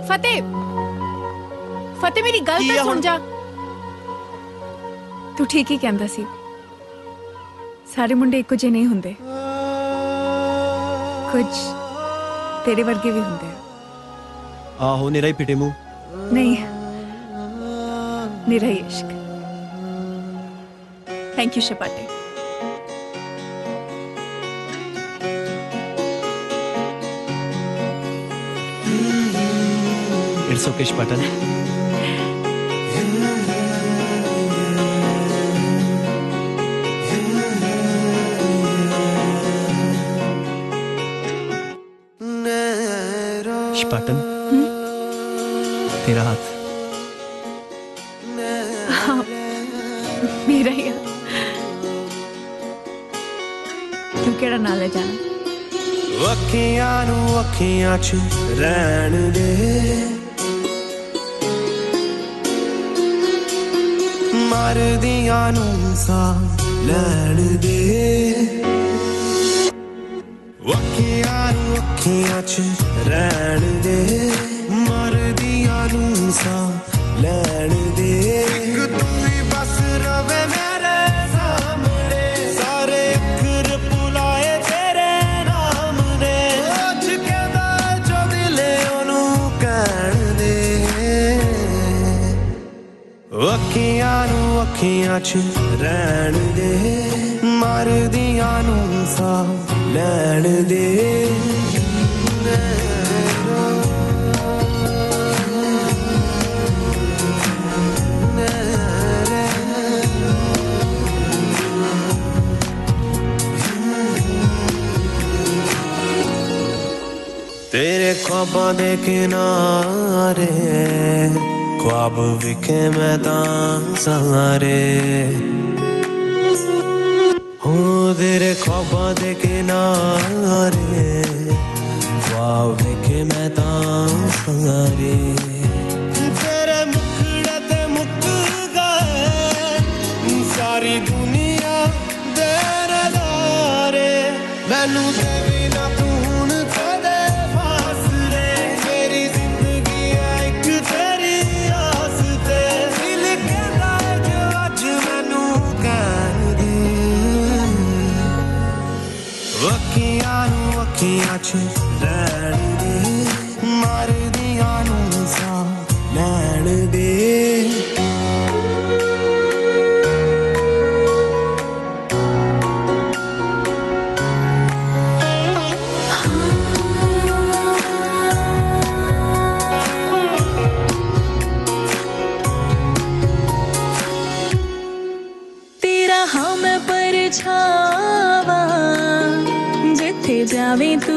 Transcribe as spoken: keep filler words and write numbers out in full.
फतेह फतेह मेरी गल तो सुन जा। तू ठीक ही कहंदा सी, सारे मुंडे इक्को जे नहीं हुंदे, कुछ तेरे वर्गे भी हुंदे। आहो निरा ही फिटे मुंह नहीं, निरा ही इश्क। थैंक यू शपाटे। इट्स ओके शपाटन। शपाटन तेरा हाथ। हाँ, मेरा ही हाथ। तू केड़ा नाल है जाना? अखियां नू अखियां च रहन दे, मरदियां नू सा लैण दे। अखियां नू अखियां च रहन दे, मरदियां नू सा लैण दे। इक तू ही बस रवे मेरे सामने, सारे अखर बुलाए तेरे नाम ने। अज कहदा जो दिले ओनू कहण दे। अखियां नू अखियां च रहन दे, मरदियां नू सा लैण दे। तेरे ख्वाबां दे किनारे ख्वाब विखे मैं तां सहारे। हो तेरे ख्वाबां दे किनारे ख्वाब विखे मैं तां सहारे। तेरे मुखड़े ते मुक गए सारी दुनिया दे नज़ारे। मैनू दे बिना तू हुण कदे फासले, मेरी जिंदगी है इक तेरी आस ते। दिल कहदा है जो अज मैनू कहण दे। अखियां नू अखियां च रहन दे, मरदियां नू सा लैण दे। तेरा हाँ मैं परछावा, जिथे जावे तू